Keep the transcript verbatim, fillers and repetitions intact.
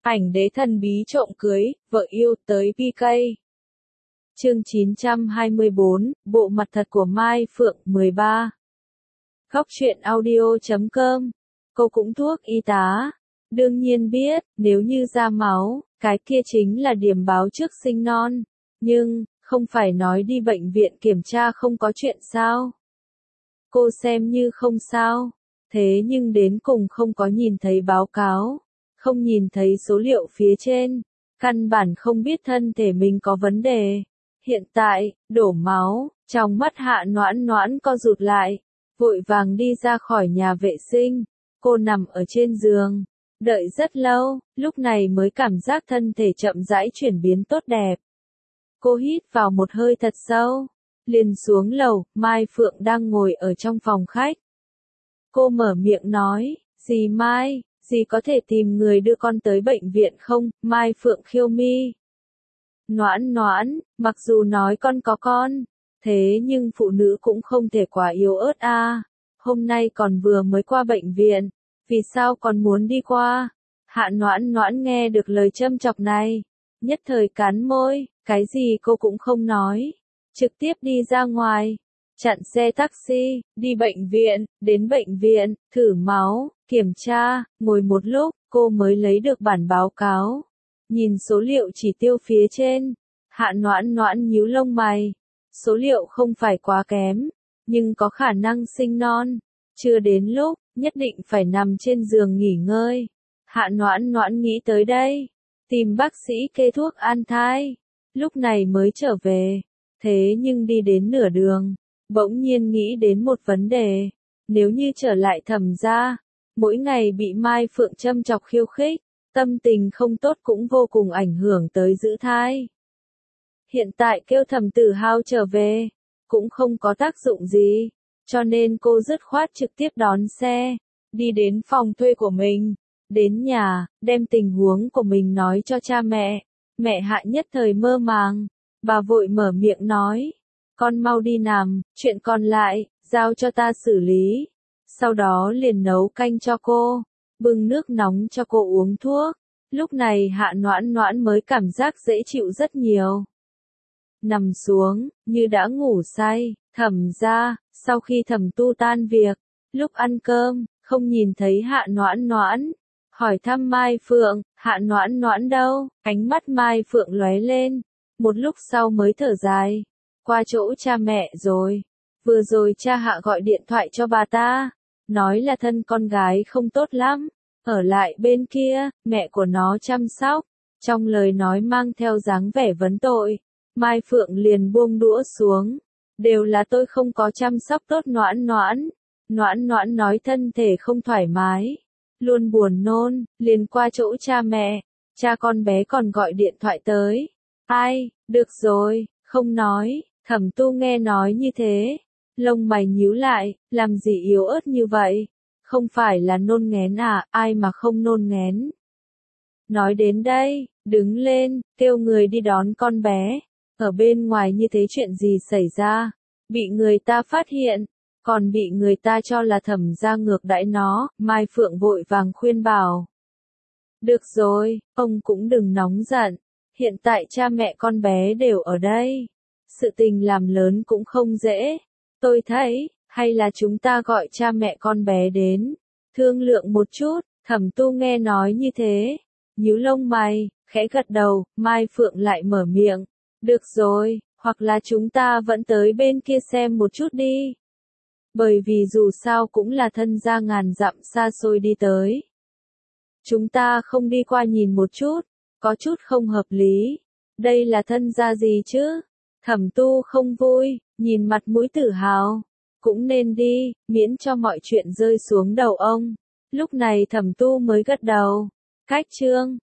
Ảnh đế thần bí trộm cưới, vợ yêu tới pê ca. Chương chín trăm hai mươi bốn, bộ mặt thật của Mai Phượng, mười ba. Góc truyện audio chấm com. Cô cũng thuốc y tá. Đương nhiên biết, nếu như ra máu, cái kia chính là điểm báo trước sinh non. Nhưng, không phải nói đi bệnh viện kiểm tra không có chuyện sao? Cô xem như không sao. Thế nhưng đến cùng không có nhìn thấy báo cáo. Không nhìn thấy số liệu phía trên, căn bản không biết thân thể mình có vấn đề. Hiện tại, đổ máu, trong mắt Hạ Noãn Noãn co rụt lại, vội vàng đi ra khỏi nhà vệ sinh. Cô nằm ở trên giường, đợi rất lâu, lúc này mới cảm giác thân thể chậm rãi chuyển biến tốt đẹp. Cô hít vào một hơi thật sâu, liền xuống lầu. Mai Phượng đang ngồi ở trong phòng khách. Cô mở miệng nói, dì Mai, dì có thể tìm người đưa con tới bệnh viện không? Mai Phượng khiêu mi. Noãn Noãn, mặc dù nói con có con, thế nhưng phụ nữ cũng không thể quá yếu ớt a. À. Hôm nay còn vừa mới qua bệnh viện, vì sao còn muốn đi qua? Hạ Noãn Noãn nghe được lời châm chọc này, nhất thời cắn môi, cái gì cô cũng không nói, trực tiếp đi ra ngoài. Chặn xe taxi, đi bệnh viện, đến bệnh viện, thử máu, kiểm tra, ngồi một lúc, cô mới lấy được bản báo cáo. Nhìn số liệu chỉ tiêu phía trên, Hạ Noãn Noãn nhíu lông mày. Số liệu không phải quá kém, nhưng có khả năng sinh non. Chưa đến lúc, nhất định phải nằm trên giường nghỉ ngơi. Hạ Noãn Noãn nghĩ tới đây, tìm bác sĩ kê thuốc an thai. Lúc này mới trở về, thế nhưng đi đến nửa đường. Bỗng nhiên nghĩ đến một vấn đề, nếu như trở lại Thẩm gia, mỗi ngày bị Mai Phượng châm chọc khiêu khích, tâm tình không tốt cũng vô cùng ảnh hưởng tới giữ thai. Hiện tại kêu Thẩm Tử Hao trở về, cũng không có tác dụng gì, cho nên cô dứt khoát trực tiếp đón xe, đi đến phòng thuê của mình, đến nhà, đem tình huống của mình nói cho cha mẹ. Mẹ Hạ nhất thời mơ màng, bà vội mở miệng nói, con mau đi nằm, chuyện còn lại, giao cho ta xử lý. Sau đó liền nấu canh cho cô, bưng nước nóng cho cô uống thuốc. Lúc này Hạ Noãn Noãn mới cảm giác dễ chịu rất nhiều. Nằm xuống, như đã ngủ say. Thẩm gia, sau khi Thẩm Tu tan việc, lúc ăn cơm, không nhìn thấy Hạ Noãn Noãn. Hỏi thăm Mai Phượng, Hạ Noãn Noãn đâu? Ánh mắt Mai Phượng lóe lên, một lúc sau mới thở dài. Qua chỗ cha mẹ rồi. Vừa rồi cha Hạ gọi điện thoại cho bà ta, nói là thân con gái không tốt lắm, ở lại bên kia, mẹ của nó chăm sóc. Trong lời nói mang theo dáng vẻ vấn tội, Mai Phượng liền buông đũa xuống. Đều là tôi không có chăm sóc tốt Noãn Noãn. Noãn Noãn nói thân thể không thoải mái, luôn buồn nôn, liền qua chỗ cha mẹ. Cha con bé còn gọi điện thoại tới. Ai, được rồi, không nói. Thẩm Tu nghe nói như thế, lông mày nhíu lại, làm gì yếu ớt như vậy? Không phải là nôn nghén à, ai mà không nôn nghén? Nói đến đây, đứng lên, kêu người đi đón con bé. Ở bên ngoài như thế chuyện gì xảy ra? Bị người ta phát hiện, còn bị người ta cho là Thẩm gia ngược đãi nó. Mai Phượng vội vàng khuyên bảo. Được rồi, ông cũng đừng nóng giận. Hiện tại cha mẹ con bé đều ở đây. Sự tình làm lớn cũng không dễ. Tôi thấy, hay là chúng ta gọi cha mẹ con bé đến, thương lượng một chút. Thẩm Tu nghe nói như thế, nhíu lông mày, khẽ gật đầu. Mai Phượng lại mở miệng. Được rồi, hoặc là chúng ta vẫn tới bên kia xem một chút đi. Bởi vì dù sao cũng là thân gia ngàn dặm xa xôi đi tới. Chúng ta không đi qua nhìn một chút, có chút không hợp lý. Đây là thân gia gì chứ? Thẩm Tu không vui, nhìn mặt mũi Tử Hào. Cũng nên đi, miễn cho mọi chuyện rơi xuống đầu ông. Lúc này Thẩm Tu mới gật đầu. Cách chương